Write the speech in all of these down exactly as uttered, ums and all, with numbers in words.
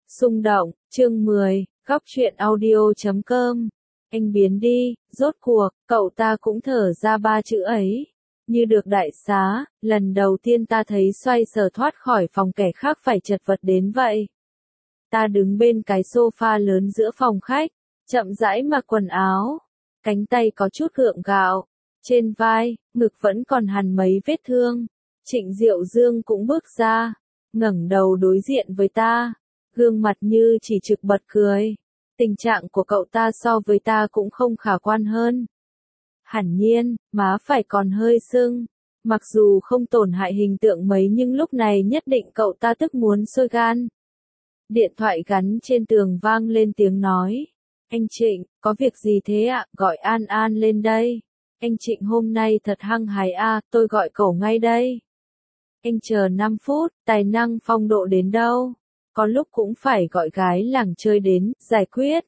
Xung động, chương mười, góc truyện audio chấm com. Anh biến đi, rốt cuộc, cậu ta cũng thở ra ba chữ ấy. Như được đại xá, lần đầu tiên ta thấy xoay sở thoát khỏi phòng kẻ khác phải chật vật đến vậy. Ta đứng bên cái sofa lớn giữa phòng khách, chậm rãi mặc quần áo. Cánh tay có chút gượng gạo. Trên vai, ngực vẫn còn hằn mấy vết thương. Trịnh Diệu Dương cũng bước ra, ngẩng đầu đối diện với ta. Gương mặt như chỉ trực bật cười. Tình trạng của cậu ta so với ta cũng không khả quan hơn. Hẳn nhiên, má phải còn hơi sưng. Mặc dù không tổn hại hình tượng mấy nhưng lúc này nhất định cậu ta tức muốn sôi gan. Điện thoại gắn trên tường vang lên tiếng nói. Anh Trịnh, có việc gì thế ạ? Gọi An An lên đây. Anh Trịnh hôm nay thật hăng hái à, tôi gọi cậu ngay đây. Anh chờ năm phút, tài năng phong độ đến đâu? Có lúc cũng phải gọi gái làng chơi đến, giải quyết.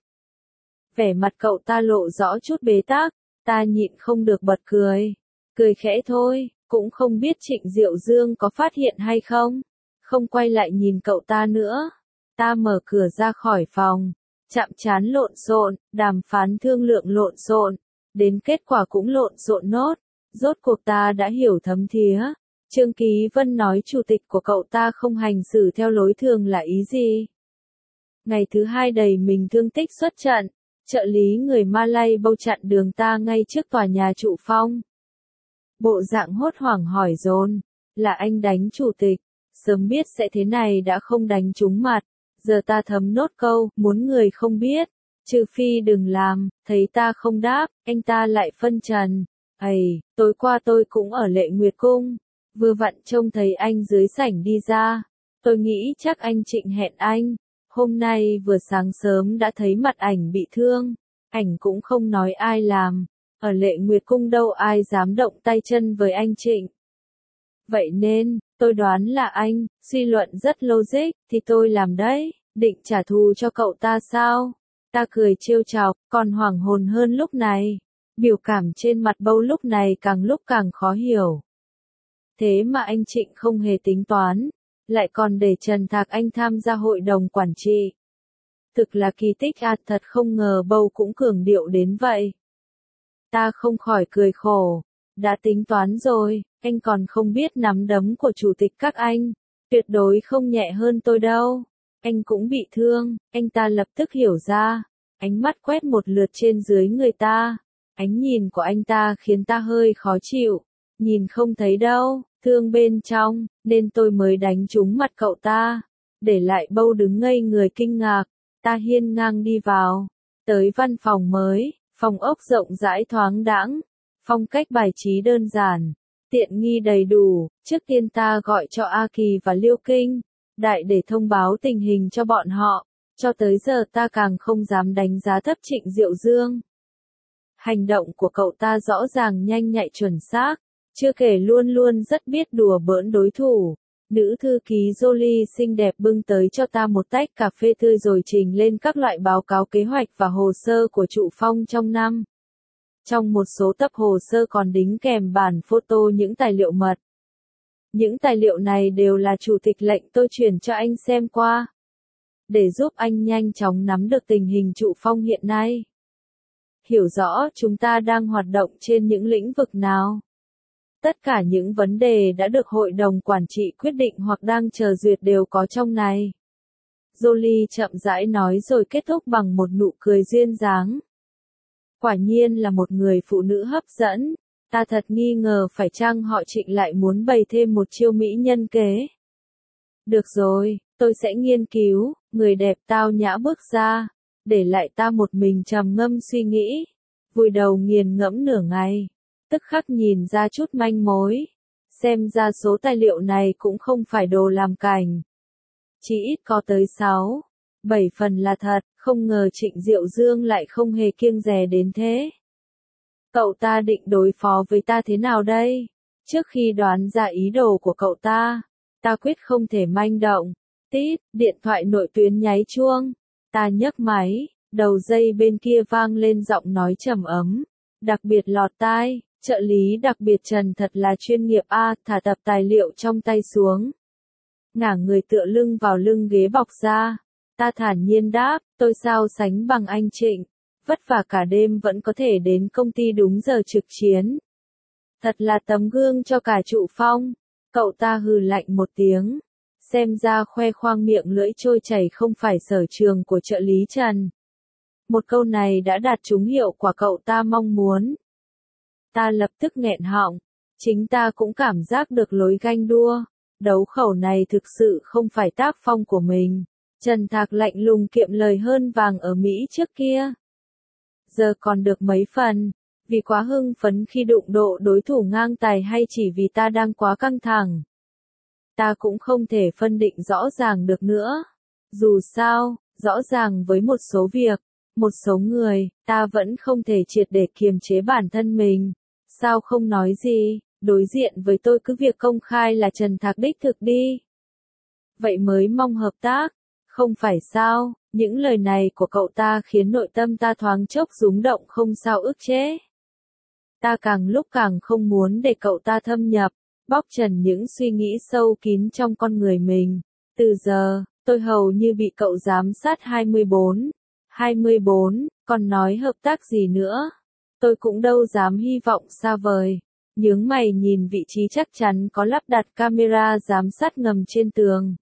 Vẻ mặt cậu ta lộ rõ chút bế tắc, ta nhịn không được bật cười. Cười khẽ thôi, cũng không biết Trịnh Diệu Dương có phát hiện hay không. Không quay lại nhìn cậu ta nữa. Ta mở cửa ra khỏi phòng, chạm trán lộn xộn, đàm phán thương lượng lộn xộn, đến kết quả cũng lộn xộn nốt. Rốt cuộc ta đã hiểu thấm thía. Trương Ký Vân nói chủ tịch của cậu ta không hành xử theo lối thường là ý gì? Ngày thứ hai đầy mình thương tích xuất trận, trợ lý người Malay bâu chặn đường ta ngay trước tòa nhà Trụ Phong. Bộ dạng hốt hoảng hỏi dồn, là anh đánh chủ tịch, sớm biết sẽ thế này đã không đánh trúng mặt, giờ ta thấm nốt câu, muốn người không biết, trừ phi đừng làm, thấy ta không đáp, anh ta lại phân trần, ầy, tối qua tôi cũng ở Lệ Nguyệt Cung. Vừa vặn trông thấy anh dưới sảnh đi ra. Tôi nghĩ chắc anh Trịnh hẹn anh. Hôm nay vừa sáng sớm đã thấy mặt ảnh bị thương. Ảnh cũng không nói ai làm. Ở Lệ Nguyệt Cung đâu ai dám động tay chân với anh Trịnh. Vậy nên, tôi đoán là anh, suy luận rất logic, thì tôi làm đấy. Định trả thù cho cậu ta sao? Ta cười trêu chọc, còn hoảng hồn hơn lúc này. Biểu cảm trên mặt bâu lúc này càng lúc càng khó hiểu. Thế mà anh Trịnh không hề tính toán, lại còn để Trần Thạc Anh tham gia hội đồng quản trị. Thực là kỳ tích à, thật không ngờ bầu cũng cường điệu đến vậy. Ta không khỏi cười khổ, đã tính toán rồi, anh còn không biết nắm đấm của chủ tịch các anh, tuyệt đối không nhẹ hơn tôi đâu. Anh cũng bị thương, anh ta lập tức hiểu ra, ánh mắt quét một lượt trên dưới người ta, ánh nhìn của anh ta khiến ta hơi khó chịu. Nhìn không thấy đâu, thương bên trong, nên tôi mới đánh trúng mặt cậu ta. Để lại bâu đứng ngây người kinh ngạc, ta hiên ngang đi vào. Tới văn phòng mới, phòng ốc rộng rãi thoáng đãng, phong cách bài trí đơn giản, tiện nghi đầy đủ. Trước tiên ta gọi cho A Kỳ và Liêu Kinh, đại để thông báo tình hình cho bọn họ. Cho tới giờ ta càng không dám đánh giá thấp Trịnh Diệu Dương. Hành động của cậu ta rõ ràng nhanh nhạy chuẩn xác. Chưa kể luôn luôn rất biết đùa bỡn đối thủ. Nữ thư ký Jolie xinh đẹp bưng tới cho ta một tách cà phê tươi rồi trình lên các loại báo cáo kế hoạch và hồ sơ của Trụ Phong trong năm. Trong một số tập hồ sơ còn đính kèm bản photo những tài liệu mật. Những tài liệu này đều là chủ tịch lệnh tôi chuyển cho anh xem qua. Để giúp anh nhanh chóng nắm được tình hình Trụ Phong hiện nay. Hiểu rõ chúng ta đang hoạt động trên những lĩnh vực nào. Tất cả những vấn đề đã được hội đồng quản trị quyết định hoặc đang chờ duyệt đều có trong này. Jolie chậm rãi nói rồi kết thúc bằng một nụ cười duyên dáng. Quả nhiên là một người phụ nữ hấp dẫn. Ta thật nghi ngờ phải chăng họ Trịnh lại muốn bày thêm một chiêu mỹ nhân kế. Được rồi, tôi sẽ nghiên cứu. Người đẹp tao nhã bước ra, để lại ta một mình trầm ngâm suy nghĩ. Vùi đầu nghiền ngẫm nửa ngày. Tức khắc nhìn ra chút manh mối. Xem ra số tài liệu này cũng không phải đồ làm cảnh. Chỉ ít có tới sáu, bảy phần là thật, không ngờ Trịnh Diệu Dương lại không hề kiêng dè đến thế. Cậu ta định đối phó với ta thế nào đây? Trước khi đoán ra ý đồ của cậu ta, ta quyết không thể manh động. Tít, điện thoại nội tuyến nháy chuông. Ta nhấc máy, đầu dây bên kia vang lên giọng nói trầm ấm, đặc biệt lọt tai. Trợ lý đặc biệt Trần thật là chuyên nghiệp a, thả tập tài liệu trong tay xuống. Ngả người tựa lưng vào lưng ghế bọc da. Ta thản nhiên đáp, tôi sao sánh bằng anh Trịnh. Vất vả cả đêm vẫn có thể đến công ty đúng giờ trực chiến. Thật là tấm gương cho cả trụ phong. Cậu ta hừ lạnh một tiếng. Xem ra khoe khoang miệng lưỡi trôi chảy không phải sở trường của trợ lý Trần. Một câu này đã đạt trúng hiệu quả cậu ta mong muốn. Ta lập tức nghẹn họng. Chính ta cũng cảm giác được lối ganh đua. Đấu khẩu này thực sự không phải tác phong của mình. Trần Thạc lạnh lùng kiệm lời hơn vàng ở Mỹ trước kia. Giờ còn được mấy phần. Vì quá hưng phấn khi đụng độ đối thủ ngang tài hay chỉ vì ta đang quá căng thẳng. Ta cũng không thể phân định rõ ràng được nữa. Dù sao, rõ ràng với một số việc, một số người, ta vẫn không thể triệt để kiềm chế bản thân mình. Sao không nói gì, đối diện với tôi cứ việc công khai là Trần Thạc đích thực đi. Vậy mới mong hợp tác, không phải sao, những lời này của cậu ta khiến nội tâm ta thoáng chốc rúng động không sao ức chế. Ta càng lúc càng không muốn để cậu ta thâm nhập, bóc trần những suy nghĩ sâu kín trong con người mình. Từ giờ, tôi hầu như bị cậu giám sát hai mươi bốn. hai mươi bốn, còn nói hợp tác gì nữa? Tôi cũng đâu dám hy vọng xa vời. Nhướng mày nhìn vị trí chắc chắn có lắp đặt camera giám sát ngầm trên tường.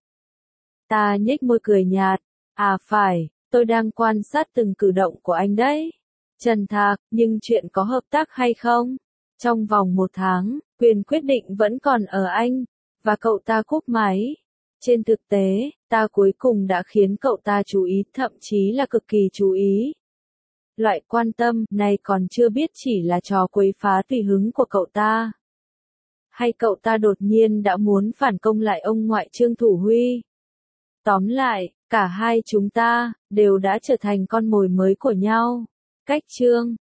Ta nhếch môi cười nhạt. À phải, tôi đang quan sát từng cử động của anh đấy. Trần Thạc, nhưng chuyện có hợp tác hay không? Trong vòng một tháng, quyền quyết định vẫn còn ở anh. Và cậu ta cúp máy. Trên thực tế, ta cuối cùng đã khiến cậu ta chú ý, thậm chí là cực kỳ chú ý. Loại quan tâm này còn chưa biết chỉ là trò quấy phá tùy hứng của cậu ta. Hay cậu ta đột nhiên đã muốn phản công lại ông ngoại Trương Thủ Huy. Tóm lại, cả hai chúng ta, đều đã trở thành con mồi mới của nhau. Cách chương